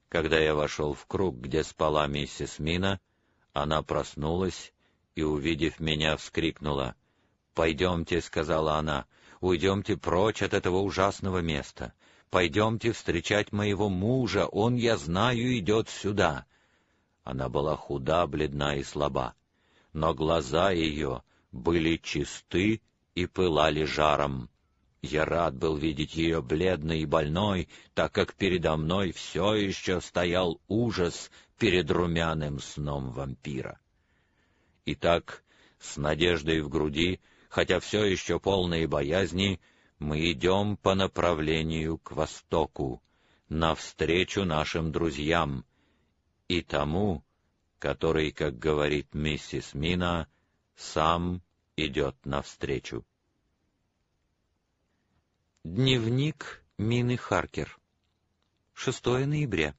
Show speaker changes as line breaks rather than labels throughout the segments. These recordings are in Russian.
Когда я вошел в круг, где спала миссис Мина, она проснулась и, увидев меня, вскрикнула. «Пойдемте», — сказала она, — «уйдемте прочь от этого ужасного места. Пойдемте встречать моего мужа, он, я знаю, идет сюда». Она была худа, бледна и слаба, но глаза ее были чисты и пылали жаром. Я рад был видеть ее бледной и больной, так как передо мной все еще стоял ужас перед румяным сном вампира. Итак, с надеждой в груди, хотя все еще полные боязни, мы идем по направлению к востоку, навстречу нашим друзьям, и тому, который, как говорит миссис Мина, сам идет навстречу. Дневник Мины Харкер. 6 ноября.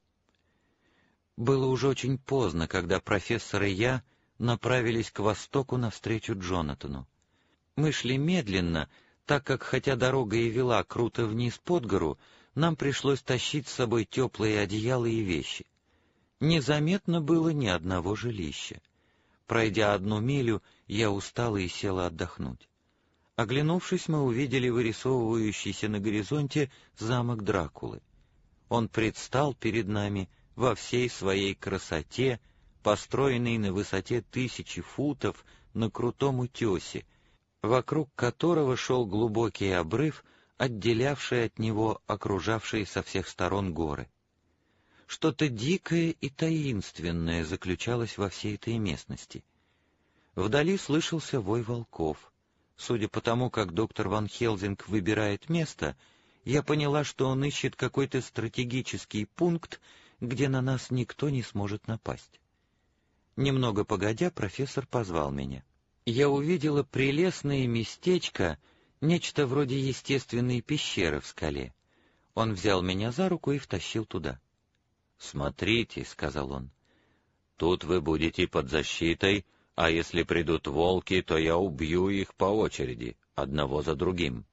Было уже очень поздно, когда профессор и я направились к востоку навстречу Джонатану. Мы шли медленно, так как, хотя дорога и вела круто вниз под гору, нам пришлось тащить с собой теплые одеяла и вещи. Незаметно было ни одного жилища. Пройдя 1 милю, я устала и села отдохнуть. Оглянувшись, мы увидели вырисовывающийся на горизонте замок Дракулы. Он предстал перед нами во всей своей красоте, построенный на высоте 1000 футов на крутом утесе, вокруг которого шел глубокий обрыв, отделявший от него окружавшие со всех сторон горы. Что-то дикое и таинственное заключалось во всей этой местности. Вдали слышался вой волков. Судя по тому, как доктор Ван Хелзинг выбирает место, я поняла, что он ищет какой-то стратегический пункт, где на нас никто не сможет напасть. Немного погодя, профессор позвал меня. Я увидела прелестное местечко, нечто вроде естественной пещеры в скале. Он взял меня за руку и втащил туда. «Смотрите», — сказал он, — «тут вы будете под защитой, а если придут волки, то я убью их по очереди, одного за другим».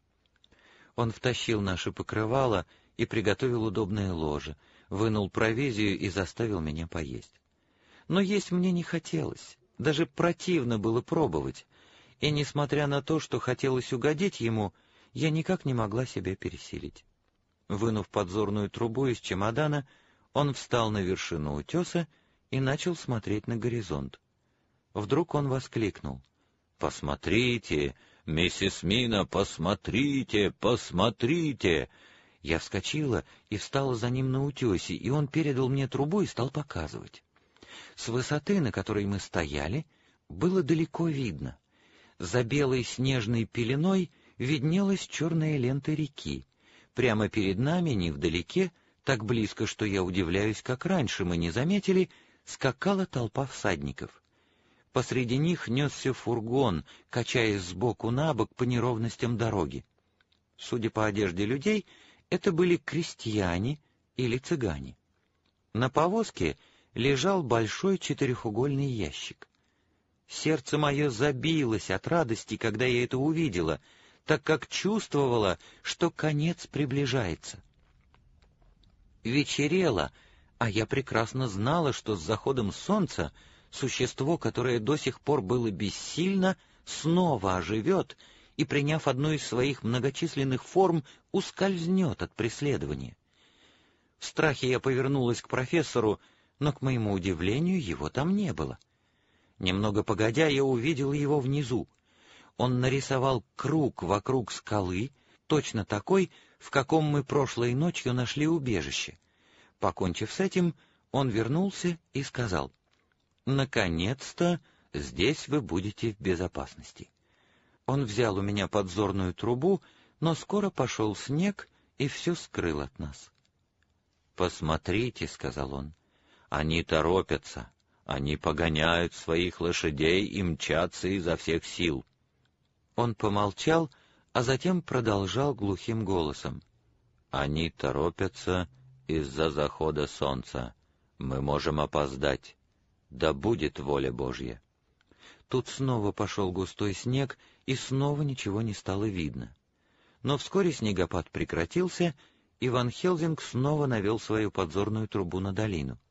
Он втащил наше покрывало и приготовил удобное ложе, вынул провизию и заставил меня поесть. Но есть мне не хотелось, даже противно было пробовать, и, несмотря на то, что хотелось угодить ему, я никак не могла себя пересилить. Вынув подзорную трубу из чемодана, он встал на вершину утеса и начал смотреть на горизонт. Вдруг он воскликнул: «Посмотрите, миссис Мина, посмотрите, посмотрите!» Я вскочила и встала за ним на утесе, и он передал мне трубу и стал показывать. С высоты, на которой мы стояли, было далеко видно. За белой снежной пеленой виднелась черная лента реки. Прямо перед нами, невдалеке, так близко, что я удивляюсь, как раньше мы не заметили, скакала толпа всадников. Посреди них несся фургон, качаясь сбоку на бок по неровностям дороги. Судя по одежде людей, это были крестьяне или цыгане. На повозке лежал большой четырехугольный ящик. Сердце мое забилось от радости, когда я это увидела, так как чувствовала, что конец приближается. Вечерело, а я прекрасно знала, что с заходом солнца существо, которое до сих пор было бессильно, снова оживет и, приняв одну из своих многочисленных форм, ускользнет от преследования. В страхе я повернулась к профессору, но, к моему удивлению, его там не было. Немного погодя, я увидела его внизу. Он нарисовал круг вокруг скалы, точно такой, в каком мы прошлой ночью нашли убежище. Покончив с этим, он вернулся и сказал: «Наконец-то здесь вы будете в безопасности». Он взял у меня подзорную трубу, но скоро пошел снег и все скрыл от нас. «Посмотрите», — сказал он, — «они торопятся, они погоняют своих лошадей и мчатся изо всех сил». Он помолчал, а затем продолжал глухим голосом: «Они торопятся из-за захода солнца. Мы можем опоздать. Да будет воля Божья». Тут снова пошел густой снег, и снова ничего не стало видно. Но вскоре снегопад прекратился, и Ван Хелсинг снова навел свою подзорную трубу на долину.